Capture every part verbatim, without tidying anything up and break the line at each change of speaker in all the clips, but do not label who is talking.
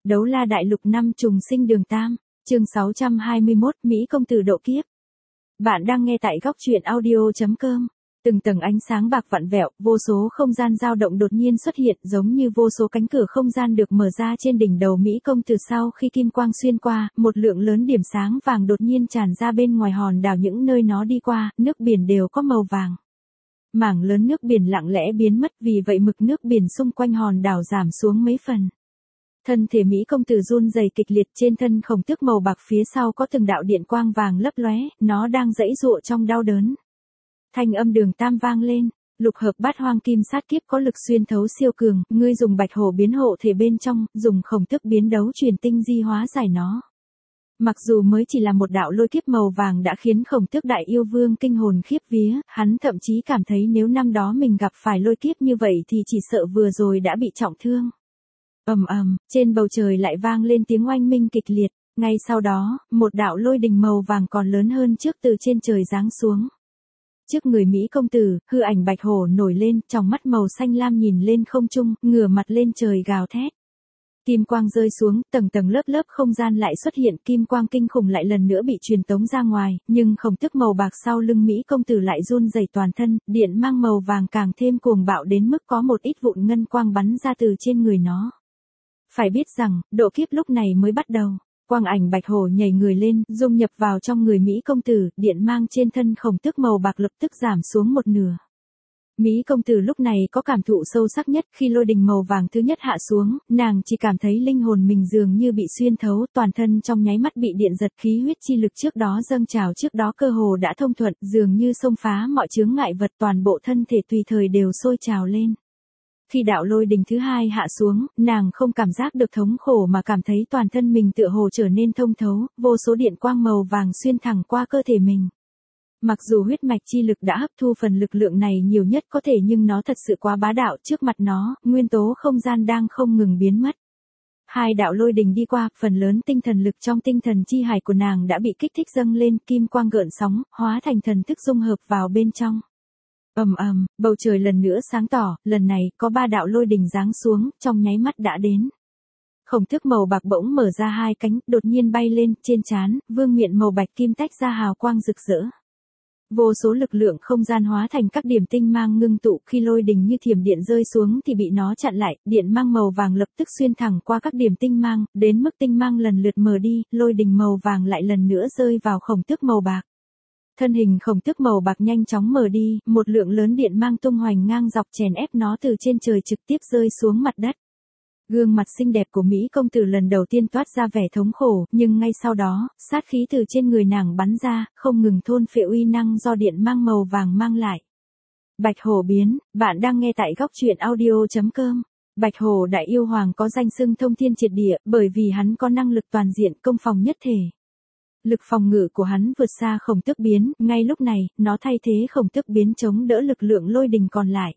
Đấu la đại lục năm trùng sinh đường tam, chương sáu trăm hai mươi mốt, Mỹ công tử độ kiếp. Bạn đang nghe tại góc truyện audio chấm com. Từng tầng ánh sáng bạc vặn vẹo, vô số không gian dao động đột nhiên xuất hiện, giống như vô số cánh cửa không gian được mở ra trên đỉnh đầu Mỹ công tử. Sau khi kim quang xuyên qua, một lượng lớn điểm sáng vàng đột nhiên tràn ra bên ngoài hòn đảo, những nơi nó đi qua, nước biển đều có màu vàng. Mảng lớn nước biển lặng lẽ biến mất, vì vậy mực nước biển xung quanh hòn đảo giảm xuống mấy phần. Thân thể Mỹ công tử run rẩy kịch liệt, trên thân khổng tước màu bạc phía sau có từng đạo điện quang vàng lấp lóe, nó đang giãy giụa trong đau đớn. Thanh âm đường tam vang lên, lục hợp bát hoang kim sát kiếp có lực xuyên thấu siêu cường, ngươi dùng bạch hổ biến hộ thể bên trong, dùng khổng tước biến đấu truyền tinh di hóa giải nó. Mặc dù mới chỉ là một đạo lôi kiếp màu vàng đã khiến khổng tước đại yêu vương kinh hồn khiếp vía, hắn thậm chí cảm thấy nếu năm đó mình gặp phải lôi kiếp như vậy thì chỉ sợ vừa rồi đã bị trọng thương. Ầm ầm, trên bầu trời lại vang lên tiếng oanh minh kịch liệt, ngay sau đó, một đạo lôi đình màu vàng còn lớn hơn trước từ trên trời giáng xuống. Trước người Mỹ công tử, hư ảnh bạch hổ nổi lên, tròng mắt màu xanh lam nhìn lên không trung, ngửa mặt lên trời gào thét. Kim quang rơi xuống, tầng tầng lớp lớp không gian lại xuất hiện, kim quang kinh khủng lại lần nữa bị truyền tống ra ngoài, nhưng khổng tước màu bạc sau lưng Mỹ công tử lại run rẩy toàn thân, điện mang màu vàng càng thêm cuồng bạo đến mức có một ít vụn ngân quang bắn ra từ trên người nó. Phải biết rằng, độ kiếp lúc này mới bắt đầu. Quang ảnh bạch hổ nhảy người lên, dung nhập vào trong người Mỹ công tử, điện mang trên thân khổng tước màu bạc lập tức giảm xuống một nửa. Mỹ công tử lúc này có cảm thụ sâu sắc nhất, khi lôi đình màu vàng thứ nhất hạ xuống, nàng chỉ cảm thấy linh hồn mình dường như bị xuyên thấu, toàn thân trong nháy mắt bị điện giật, khí huyết chi lực trước đó dâng trào trước đó cơ hồ đã thông thuận, dường như xông phá mọi chướng ngại vật, toàn bộ thân thể tùy thời đều sôi trào lên. Khi đạo lôi đình thứ hai hạ xuống, nàng không cảm giác được thống khổ mà cảm thấy toàn thân mình tựa hồ trở nên thông thấu, vô số điện quang màu vàng xuyên thẳng qua cơ thể mình. Mặc dù huyết mạch chi lực đã hấp thu phần lực lượng này nhiều nhất có thể, nhưng nó thật sự quá bá đạo, trước mặt nó, nguyên tố không gian đang không ngừng biến mất. Hai đạo lôi đình đi qua, phần lớn tinh thần lực trong tinh thần chi hải của nàng đã bị kích thích dâng lên, kim quang gợn sóng, hóa thành thần thức dung hợp vào bên trong. Ầm ầm, bầu trời lần nữa sáng tỏ, lần này có ba đạo lôi đình giáng xuống, trong nháy mắt đã đến. Khổng tước màu bạc bỗng mở ra hai cánh, đột nhiên bay lên, trên trán, vương miện màu bạch kim tách ra hào quang rực rỡ. Vô số lực lượng không gian hóa thành các điểm tinh mang ngưng tụ, khi lôi đình như thiểm điện rơi xuống thì bị nó chặn lại, điện mang màu vàng lập tức xuyên thẳng qua các điểm tinh mang, đến mức tinh mang lần lượt mờ đi, lôi đình màu vàng lại lần nữa rơi vào khổng tước màu bạc. Thân hình khổng tước màu bạc nhanh chóng mờ đi, một lượng lớn điện mang tung hoành ngang dọc chèn ép nó từ trên trời trực tiếp rơi xuống mặt đất. Gương mặt xinh đẹp của Mỹ công tử lần đầu tiên toát ra vẻ thống khổ, nhưng ngay sau đó, sát khí từ trên người nàng bắn ra, không ngừng thôn phệ uy năng do điện mang màu vàng mang lại. Bạch hổ biến, bạn đang nghe tại góc truyện audio chấm com. Bạch hổ đại yêu hoàng có danh xưng thông thiên triệt địa, bởi vì hắn có năng lực toàn diện, công phòng nhất thể. Lực phòng ngự của hắn vượt xa khổng tước biến, ngay lúc này, nó thay thế khổng tước biến chống đỡ lực lượng lôi đình còn lại.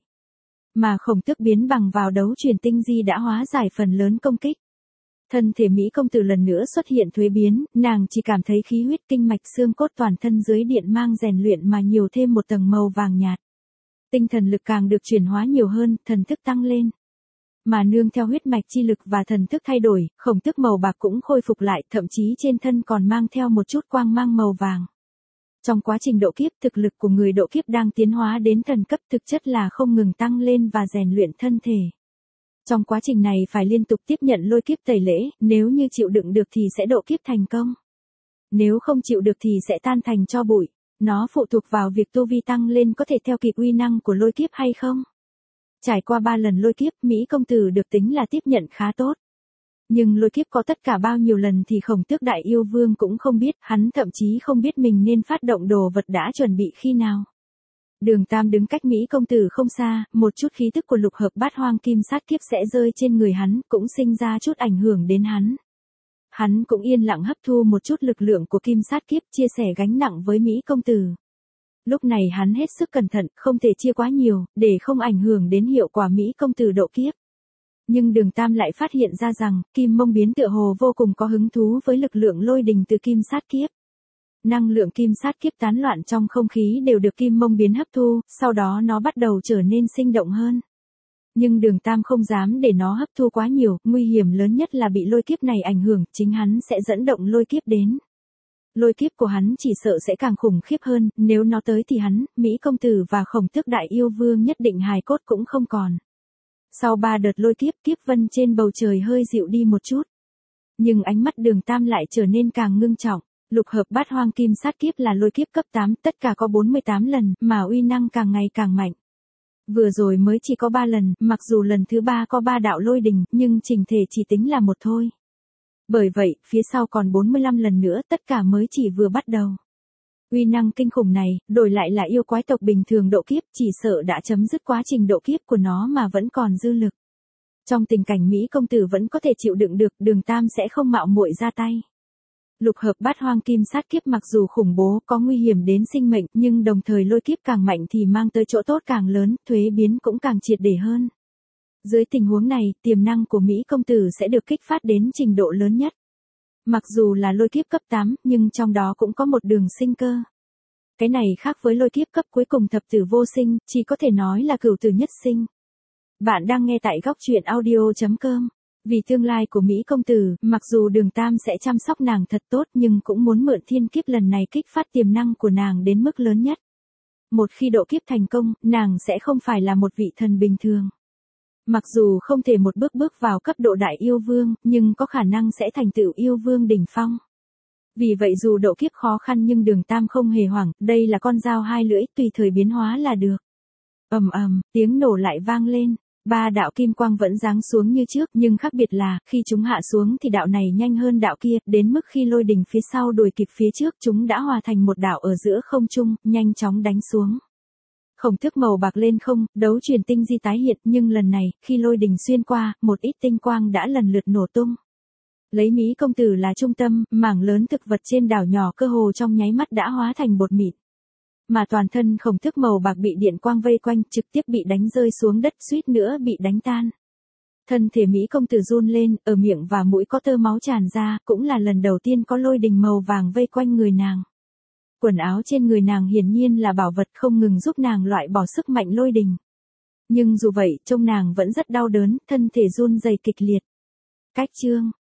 Mà khổng tước biến bằng vào đấu truyền tinh di đã hóa giải phần lớn công kích. Thân thể Mỹ công tử lần nữa xuất hiện thuế biến, nàng chỉ cảm thấy khí huyết kinh mạch xương cốt toàn thân dưới điện mang rèn luyện mà nhiều thêm một tầng màu vàng nhạt. Tinh thần lực càng được chuyển hóa nhiều hơn, thần thức tăng lên. Mà nương theo huyết mạch chi lực và thần thức thay đổi, khổng tước màu bạc cũng khôi phục lại, thậm chí trên thân còn mang theo một chút quang mang màu vàng. Trong quá trình độ kiếp, thực lực của người độ kiếp đang tiến hóa đến thần cấp, thực chất là không ngừng tăng lên và rèn luyện thân thể. Trong quá trình này phải liên tục tiếp nhận lôi kiếp tẩy lễ, nếu như chịu đựng được thì sẽ độ kiếp thành công. Nếu không chịu được thì sẽ tan thành tro bụi. Nó phụ thuộc vào việc tu vi tăng lên có thể theo kịp uy năng của lôi kiếp hay không. Trải qua ba lần lôi kiếp, Mỹ công tử được tính là tiếp nhận khá tốt. Nhưng lôi kiếp có tất cả bao nhiêu lần thì khổng tước đại yêu vương cũng không biết, hắn thậm chí không biết mình nên phát động đồ vật đã chuẩn bị khi nào. Đường tam đứng cách Mỹ công tử không xa, một chút khí tức của lục hợp bát hoang kim sát kiếp sẽ rơi trên người hắn, cũng sinh ra chút ảnh hưởng đến hắn. Hắn cũng yên lặng hấp thu một chút lực lượng của kim sát kiếp, chia sẻ gánh nặng với Mỹ công tử. Lúc này hắn hết sức cẩn thận, không thể chia quá nhiều, để không ảnh hưởng đến hiệu quả Mỹ công tử độ kiếp. Nhưng đường tam lại phát hiện ra rằng, kim mông biến tựa hồ vô cùng có hứng thú với lực lượng lôi đình từ kim sát kiếp. Năng lượng kim sát kiếp tán loạn trong không khí đều được kim mông biến hấp thu, sau đó nó bắt đầu trở nên sinh động hơn. Nhưng Đường Tam không dám để nó hấp thu quá nhiều, nguy hiểm lớn nhất là bị lôi kiếp này ảnh hưởng, chính hắn sẽ dẫn động lôi kiếp đến. Lôi kiếp của hắn chỉ sợ sẽ càng khủng khiếp hơn, nếu nó tới thì hắn, Mỹ công tử và Khổng Tước đại yêu vương nhất định hài cốt cũng không còn. Sau ba đợt lôi kiếp, kiếp vân trên bầu trời hơi dịu đi một chút. Nhưng ánh mắt Đường Tam lại trở nên càng ngưng trọng. Lục hợp bát hoang kim sát kiếp là lôi kiếp cấp tám, tất cả có bốn mươi tám lần, mà uy năng càng ngày càng mạnh. Vừa rồi mới chỉ có ba lần, mặc dù lần thứ ba có ba đạo lôi đình, nhưng chỉnh thể chỉ tính là một thôi. Bởi vậy, phía sau còn bốn mươi lăm lần nữa, tất cả mới chỉ vừa bắt đầu. Uy năng kinh khủng này, đổi lại là yêu quái tộc bình thường độ kiếp, chỉ sợ đã chấm dứt quá trình độ kiếp của nó mà vẫn còn dư lực. Trong tình cảnh Mỹ công tử vẫn có thể chịu đựng được, Đường Tam sẽ không mạo muội ra tay. Lục hợp bát hoang kim sát kiếp mặc dù khủng bố, có nguy hiểm đến sinh mệnh, nhưng đồng thời lôi kiếp càng mạnh thì mang tới chỗ tốt càng lớn, thuế biến cũng càng triệt để hơn. Dưới tình huống này, tiềm năng của Mỹ công tử sẽ được kích phát đến trình độ lớn nhất. Mặc dù là lôi kiếp cấp tám, nhưng trong đó cũng có một đường sinh cơ. Cái này khác với lôi kiếp cấp cuối cùng thập tử vô sinh, chỉ có thể nói là cửu tử nhất sinh. Bạn đang nghe tại góc truyện audio chấm com. Vì tương lai của Mỹ công tử, mặc dù Đường Tam sẽ chăm sóc nàng thật tốt nhưng cũng muốn mượn thiên kiếp lần này kích phát tiềm năng của nàng đến mức lớn nhất. Một khi độ kiếp thành công, nàng sẽ không phải là một vị thần bình thường. Mặc dù không thể một bước bước vào cấp độ đại yêu vương, nhưng có khả năng sẽ thành tựu yêu vương đỉnh phong. Vì vậy dù độ kiếp khó khăn nhưng Đường Tam không hề hoảng, đây là con dao hai lưỡi, tùy thời biến hóa là được. Ầm ầm, tiếng nổ lại vang lên. Ba đạo kim quang vẫn giáng xuống như trước, nhưng khác biệt là, khi chúng hạ xuống thì đạo này nhanh hơn đạo kia, đến mức khi lôi đình phía sau đuổi kịp phía trước chúng đã hòa thành một đạo ở giữa không trung, nhanh chóng đánh xuống. Khổng Tước màu bạc lên không, đấu truyền tinh di tái hiện, nhưng lần này, khi lôi đình xuyên qua, một ít tinh quang đã lần lượt nổ tung. Lấy Mỹ công tử là trung tâm, mảng lớn thực vật trên đảo nhỏ cơ hồ trong nháy mắt đã hóa thành bột mịn. Mà toàn thân Khổng Tước màu bạc bị điện quang vây quanh, trực tiếp bị đánh rơi xuống đất, suýt nữa bị đánh tan. Thân thể Mỹ công tử run lên, ở miệng và mũi có tơ máu tràn ra, cũng là lần đầu tiên có lôi đình màu vàng vây quanh người nàng. Quần áo trên người nàng hiển nhiên là bảo vật không ngừng giúp nàng loại bỏ sức mạnh lôi đình. Nhưng dù vậy, trông nàng vẫn rất đau đớn, thân thể run rẩy kịch liệt. Cách chương,